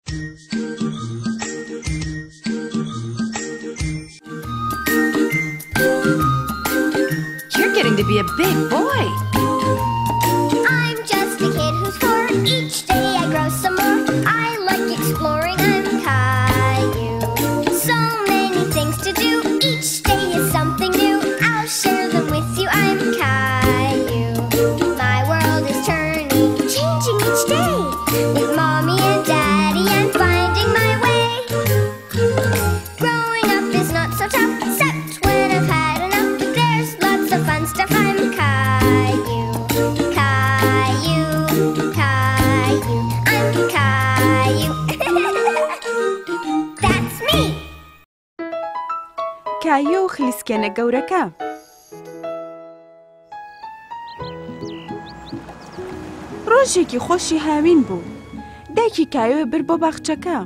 You're getting to be a big boy. I'm just a kid who's 4. Each day I grow some more. I like exploring. I'm Caillou. So many things to do. Each day is something new. I'll share them with you. I'm Caillou. My world is turning, changing each day. With Mommy and Daddy, I'm finding my way. Growing up is not so tough, except when I've had enough. But there's lots of fun stuff. I'm Caillou, Caillou, Caillou. I'm Caillou. That's me. کایۆ و خلیسکێنە گەورەکە. ڕۆژێکی خۆشی هاوین بوو. دایکی کایۆ بر بۆ باخچەکە.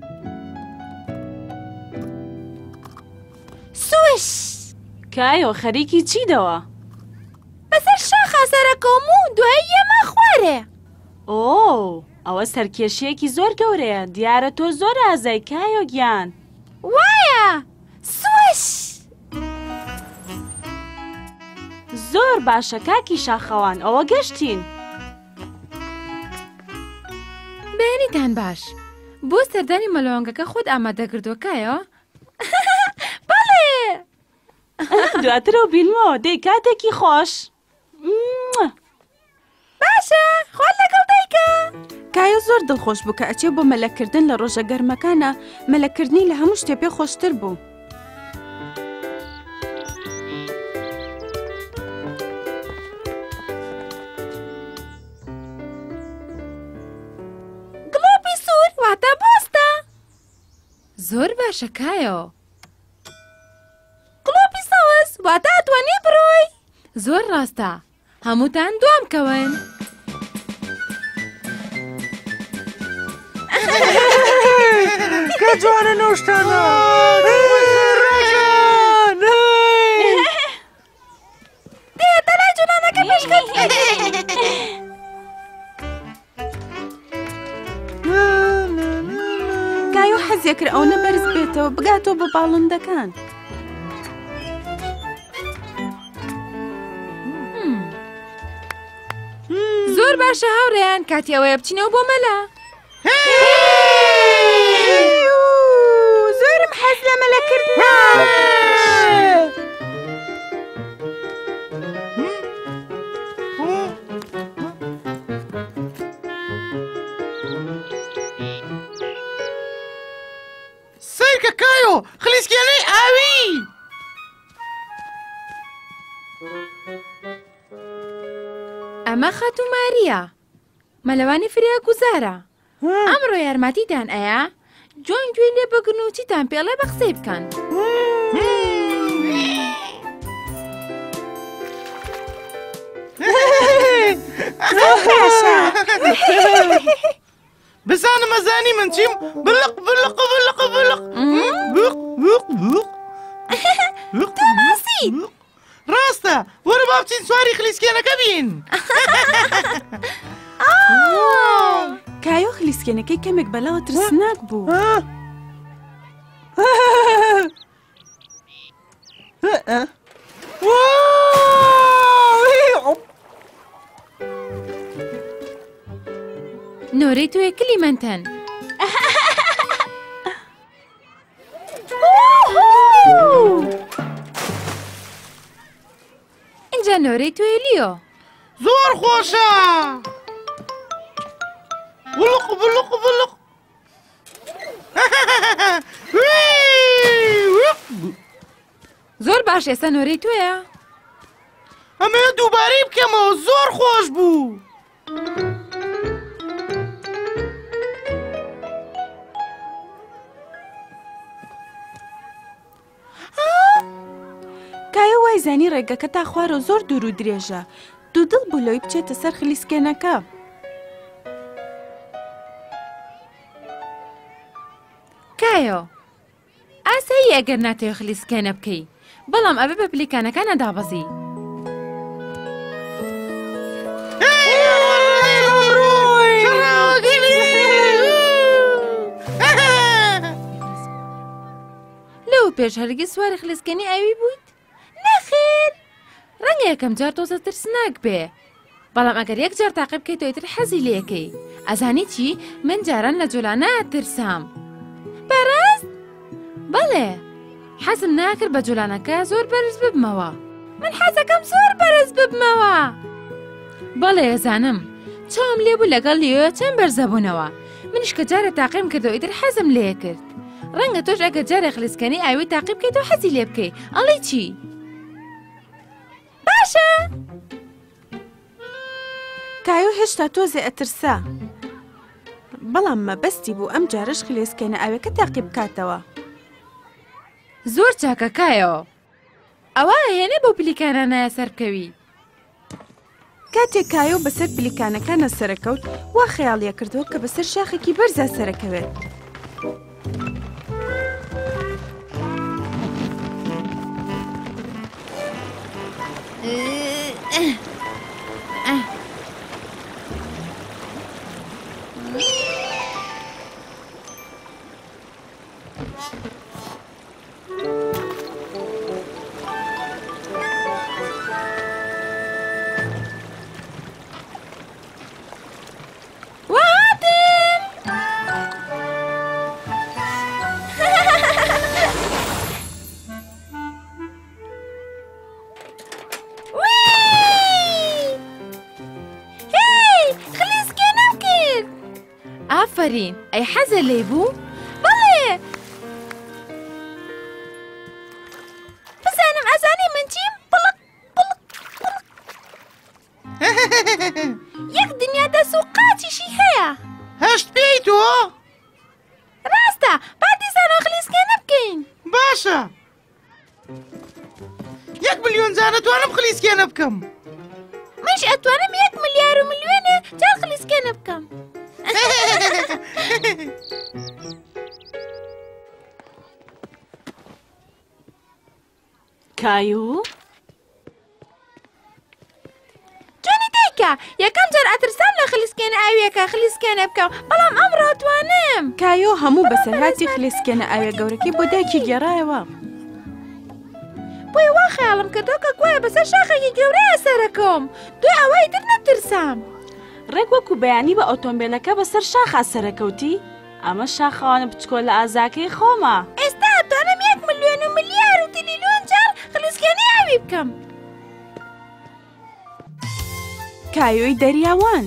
سوش! کایۆ خەریکی چیدەوە؟ بەسەر شاخە سەرەکەم و دوای ئێمە خوارێ. ئۆ، ئەوە سەرکێشیەکی زۆر گەورەیە. دیارە تۆ زۆر ئازای کایۆ گیان. وایە! سوش! زۆر باشە کاکی شاخەوان، ئەوە گەشتین. بێنیتان باش. بۆ سەردانی مەلەوانگەکە خۆت ئامادەکردووەکایە؟ بەڵێ! دواترەوە بیلمەوە دەی کاتێکی خۆش. باشە، خۆت لەگەڵ دایکە. کایۆ زۆر دڵخۆش بوو کە ئەچێ بۆ مەلەکردن لە ڕۆژە گەرمەکانە. مەلەکردنی لە هەموو شتێ پێ خۆشتر بوو. گڵۆپی سوور واتە بۆستە. زۆر باشە کایۆ. گڵۆپی سەوز واتە ئەتوانی بڕۆی. زۆر ڕاستە. هەمووتان دوام کەون. کە جوانە نەوشتانە! دێتە لای جوانەکە پێشکەوت. کایۆ حەزیە کرد ئەو نەبەرز بێتەوە بگاتەوە بە باڵندەکان. زۆر باشە هاوڕێیان کاتی ئەوەیە بچینەوە بۆ مەلا. زۆرم حەز لە مەلەکردنە. سیرکە کایۆ خلیسکێنەی ئاوی! ئەمە خەتوماریە. مەلەوانی فریا گوزارە. ئەمڕۆ یارمەتیتان ئەیە؟ جوان گوێ لێ بگرن و چیتان پێڵێ بە قسەی بکەن. بزانم ئەزانی من چیم؟ بڵق بڵق بڵق بڵق بوق بوق بوق. تۆ ناسیت! ڕاستە، وەرە با بچین سواری خلیسکێنەکە بین. کایۆ خلیسکێنەکەی کەمێک بەلاوە ترسناک بوو. نۆرەی تۆیە کلیمەنتەن. اینجا نۆرەی تۆیە لیۆ. زۆر خۆشە! بڵق بڵق بڵق. زۆر باش ئێستا نۆرەی تۆیە. ئەمە دووبارەی بکەمەوە زۆر خۆش بوو. کایۆ وای زانی ڕێگەکە تا خوارە زۆر دوور و درێژە. دوودڵ بوو لەوەی بچێتە سەر خلیسکێنەکە. کایۆ، ئاسایی ئەگەر ناتەوێت خلیسکێنە بکەی، بەڵام ئەبێ بە پلیکانەکان نەدابەزی. پێش هەرگیز سواری خلیسکێنی ئاوی بوویت؟ نەخێر، ڕەنگە یەکەم جار تۆزە ترسناک بێ، بەڵام ئەگەر یەک جار تاقی بکەیتەوە ئیتر حەزی لێکەی. ئەزانی چی؟ من جاران لە جوولانە ترسام. بەڕاست؟ بەڵێ، حەزم ناکرد بە جوولانەکە زۆر بەرز ببمەوە. من حەزەکەم زۆر بەرز ببمەوە. بەڵێ ئەزانم، چاوم لێبوو لەگەڵ لیۆ چەند بەرزە بوونەوە. منیش کە جارە تاقیم کردەوە ئیتر حەزم لێ کرد. ڕەنگە تۆش ئەگەر جارێ خلیسکێنی ئاوی تاقی بکەیتەوە حەزی لێ بکەی. ئەڵێ چی؟ باشە! کایۆ هێشتا تۆزێ ئەترسا، بەڵام مەبەستی بوو ئەم جارش خلیسکێنە ئاوەکە تاقی بکاتەوە. زۆر چاکەکایەوە. ئەوە هێنێ بۆ پلیکانانایە سەرکەوی. کاتێک کایۆ بەسەر پلیکانەکانە سەرەکەوت، وا خەیاڵیە کردەوە کە بەسەر شاخێکی بەرزە سەرەکەوێت. ئافرین، ئەی حەزە لێی بوو؟ بەڵێ! بزانم ئەزانی من چیم؟ بڵق بڵق بڵق. یەک دنیا دەست و قاچیشی هەیە. هەشت پێی تۆ؟ ڕاستە، با دیسانە خلیسکێنە بکەین. باشە. 1 ملیۆن جار ئەتوانم خلیسکێنە بکەم. منش ئەتوانم 1 ملیار و ملیۆنێ جار خلیسکێنە بکەم. کایۆ؟ جۆنی دایکە، یەکەم جار ئەترسام لە خلیسکێنە ئاویەکە خلیسکێنە بکەم، بەڵام ئەمڕۆ ئەتوانم. کایۆ هەموو بەسەرهاتی خلیسکێنە ئاوێ گەورەکەی بۆ دایکی گێڕایەوە. بۆی وا خەیاڵم کردەوە کە گوایە بەسەر شاخێکی گەورەیە سەرەکەم. دوای ئەوەی تر نەترسام. ڕێک وەکو بەیانی بە ئۆتۆمبیلەکە بەسەر شاخە سەرەکەوتی؟ ئەمە شاخەوانە بچکۆ لە ئازاکەی خۆمە. ئێستا ئەتوانم 1 ملیۆن و ملیار و تریلیۆن جار خلیسکێنەی ئاوی بکەم. کایۆی دەریاوان.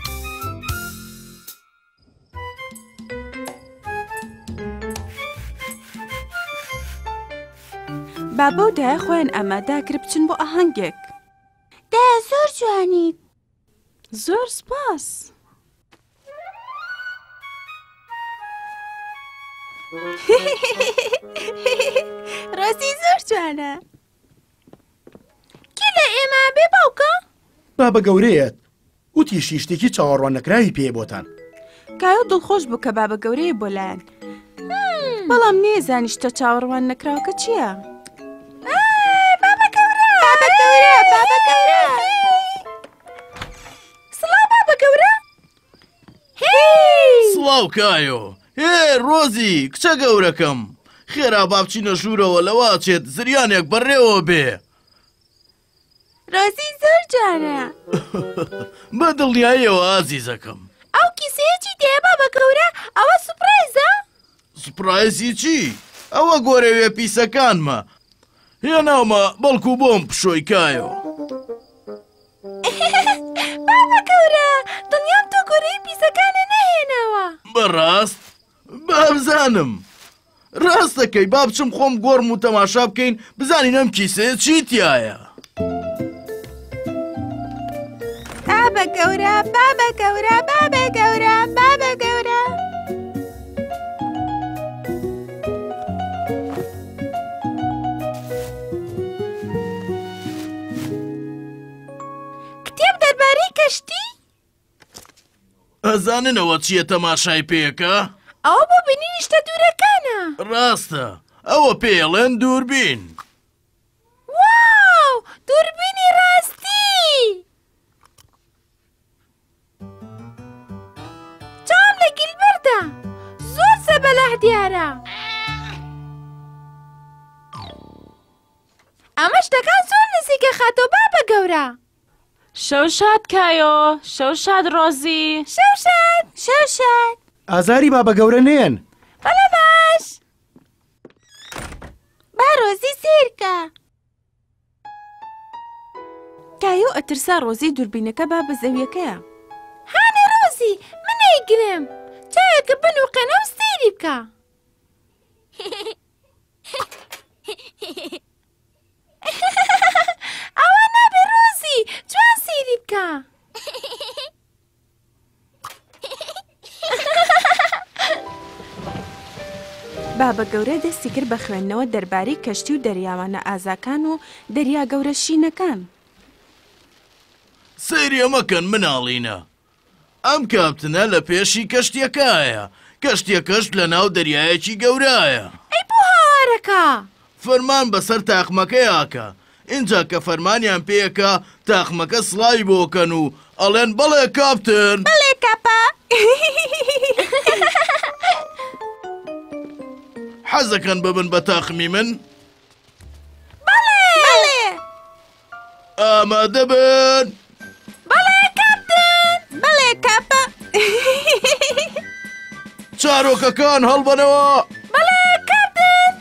بابە و دایە خۆیان ئامادە کرد بچن بۆ ئاهەنگێک. دایە زۆر جوانیت. زۆر سپاس. ڕاستی زۆر جوانە. کی لە ئێمە بێ باوکە؟ بابە گەورەیەت وتیشی شتێکی چاوەڕوان نەکراوی پێ بۆتان. کایۆ دڵخۆش بوو کە بابە گەورەیە بۆ لایەن، بەڵام نێزانی شتە چاوەڕوان نەکراوەکە چییە؟ بابە گەورە! بابە گەورە! بابە گەورە! سڵاو بابە گەورە! سڵاو کایۆ! هێ ڕۆزی کچە گەورەکەم، خێرا با بچینە ژوورەوە لەوا چێت زریانێک بەڕێوە بێ. ڕۆزی زۆر جوانە. بە دڵنیاییەوە ئازیزەکەم. ئەو کیسەیەکی دێ بابە گەورە، ئەوە سوپرایزە؟ سوپرایزی چی؟ ئەوە گۆرەوێ پیسەکانمە. هێناومە بەڵکو بۆم پشۆی کایۆ. بابە گەورە، دڵنیام تۆ گۆرەی پیسەکانە نەهێناوە. بەڕاست؟ بابزانم. ڕاستەکەی با بچم خۆم گۆڕم و تەماشا بکەین بزانین ئەم کیسەیە چیتیایە. بابە گەورە! بابە گەورە! بابە گەورە! بابە گەورە! کتێب دەربارەی کەشتی؟ ئەزاننەوە چییە تەماشای پێکە؟ ئەوە بۆ بینینی شتە دوورەکانە. ڕاستە، ئەوە پێڵێن دووربین. واو! دووربینی ڕاستی! چاوم لە گیلبەردا، زۆر سەبەلاح دیارە. ئەمە شتەکان زۆر نزیکە خاتۆ بابە گەورە. شەو شاد کایۆ، شەو شاد ڕۆزی. شەو شاد. شەو شاد. ئازاری بابە گەورە نێن. بەڵێ باش. با ڕۆزی سیرکە. کایۆ ئەترسا ڕۆزی دووربینەکە با بە زەویەکەیە. هانێ ڕۆزی من ئەیگرم. چاوێکە بن و قەنە و سەیری بکە. ئەوە نابێ ڕۆزی، جوان سەیری بکە. بابە گەورە دەستی کرد بە خوێندنەوە دەربارەی کەشتی و دەریاوانە ئازاکان و دەریا گەورە شینەکان. سەیری ئەمەکەن مناڵینە. ئەم کاپتنە لە پێشی کەشتیەکایە. کەشتیەکەش لە ناو دەریایەکی گەورایە. ئەی بۆ هاوارەکە. فەرمان بەسەر تاقمەکەیاکە. اینجا کە فەرمانیان پێیەکە تاقمەکە سڵاوی بۆکەن و ئەڵێن بەڵێ کاپتن. بەڵێ کاپە. حەزەکەن ببن بە تاقمی من؟ بەڵێ. ئامادە بن. بەڵێ کاپتن. بەڵێ کاپە. چارۆکەکان هەڵبەنەوە. بەڵێ کاپتن.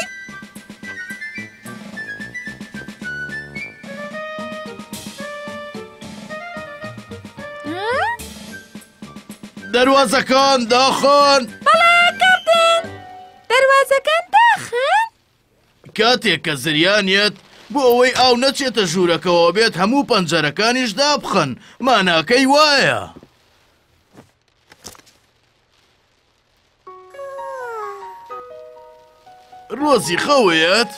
دەواازەکان داخۆن. بەڵێ کاپتن. دەواازەکان داخن. کاتێک کە زریانیت بۆ ئەوەی ئاو نەچێتە ژوورەکەەوە بێت هەموو پەنجەرەکانیش دابخەن. ماناکەی وایە. ڕۆزی خەوێت؟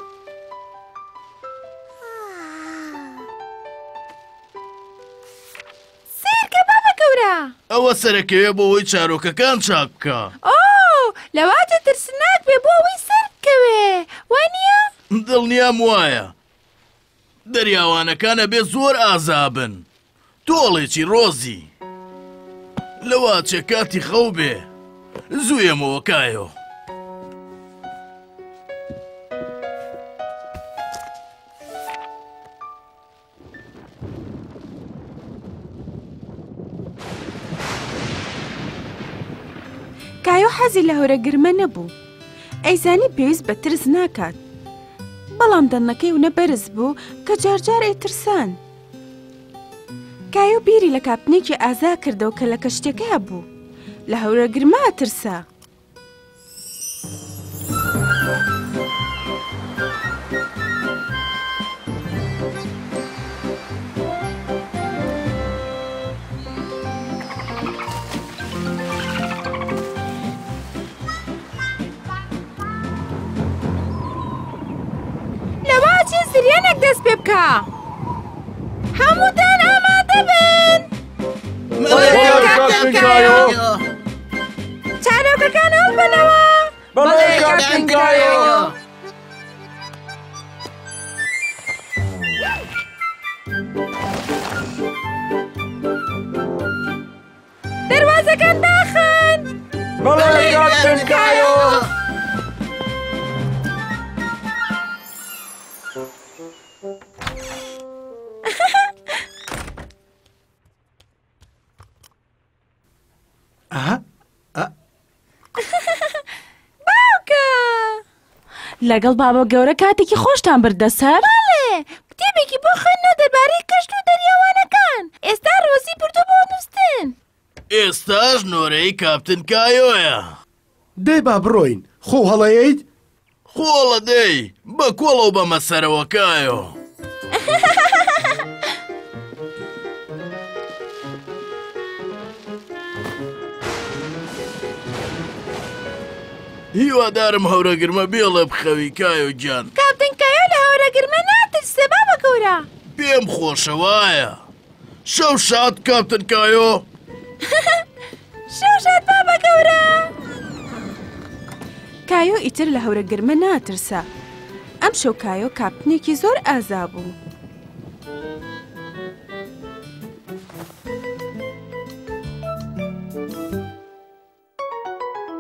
سیرکە بابە گەورە. ئەوە سەرەکەوێ بۆ ئەوەی چارۆکەکان چاک بکە. ئۆ لەواتە ترسناک بێ بۆ ئەوەی سەر بکەوێ، وانییە؟ دڵنیام وایە. دەریاوانەکانە بێ زۆر ئازابن. تۆڵێکی ڕۆزی. لەوا چێ کاتی خەو بێ. زوویەمەوە کایۆ. کایۆ حەزی لە هەورەگرمە نەبوو. ئەیزانی پێویست بە ترس ناکات. بەڵام دەنەکەی و نەبەرز بوو کە جارجار ئەیترسان. کایۆ بیری لە کاپنێکی ئازا کردەوە کە لە کەشتێکە بوو. لە هەورەگرمە ئەترسا. زریانێک دەست پێ بکە. هەمووتان ئامادە بن. چارۆکەکان هەڵبەنەوە. بەڵێ کاپتن کایۆ. دەواازەکان داخن. بەڵێ کاپتن کایۆ. لەگەڵ بابە گەورە کاتێکی خۆشتان بردە سەر؟ بەڵێ کتێبێکی بۆ خوێندنەوە دەربارەی کەشت و دەریاوانەکان. ئێستا ڕۆزی بردو بۆ نووستن. ئێستاش نۆرەی کاپتن کایۆیە. دەی با بڕۆین. خۆ هەڵەیەیت؟ خۆڵە دەی بە کۆڵەو بە مەسەرەوە کایۆ. هیوادارم هەورەگرمە بێڵە بخەوی کایۆ گیان. کاپتن کایۆ لە هەورەگرمە ناترسێ بابە گەورە. پێم خۆشەوایە. شەو شاد کاپتن کایۆ. شەو شاد بابە گەورە. کایۆ ئیتر لە هەورەگرمە ناترسا. ئەم شەو کایۆ کاپتنێکی زۆر ئازا بوو.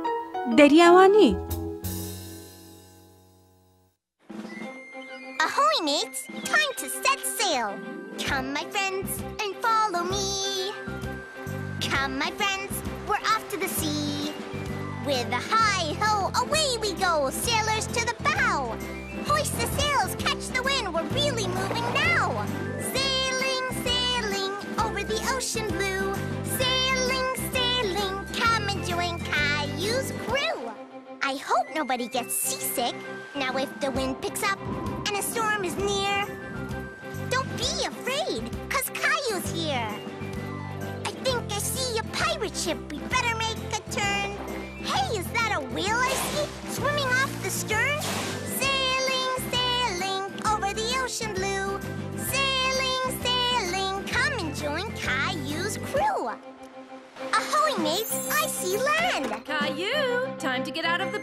دەریاوانی. Ahoy, Ahoy, mates! Time to set sail! Come, my friends, and follow me. Come, my friends, we're off to the sea. With a hi-ho, away we go, sailors to the bow. Hoist the sails, catch the wind, we're really moving now. Sailing, sailing, over the ocean blue. Sailing, sailing, come and join Caillou's crew. I hope nobody gets seasick. Now if the wind picks up and a storm is near, don't be afraid, 'cause Caillou's here. I think I see a pirate ship, we better make a turn. Hey, is that a whale I see swimming off the stern? Sailing, sailing, over the ocean blue. Sailing, sailing, come and join Caillou's crew. Ahoy, mates, I see land. Caillou, time to get out of the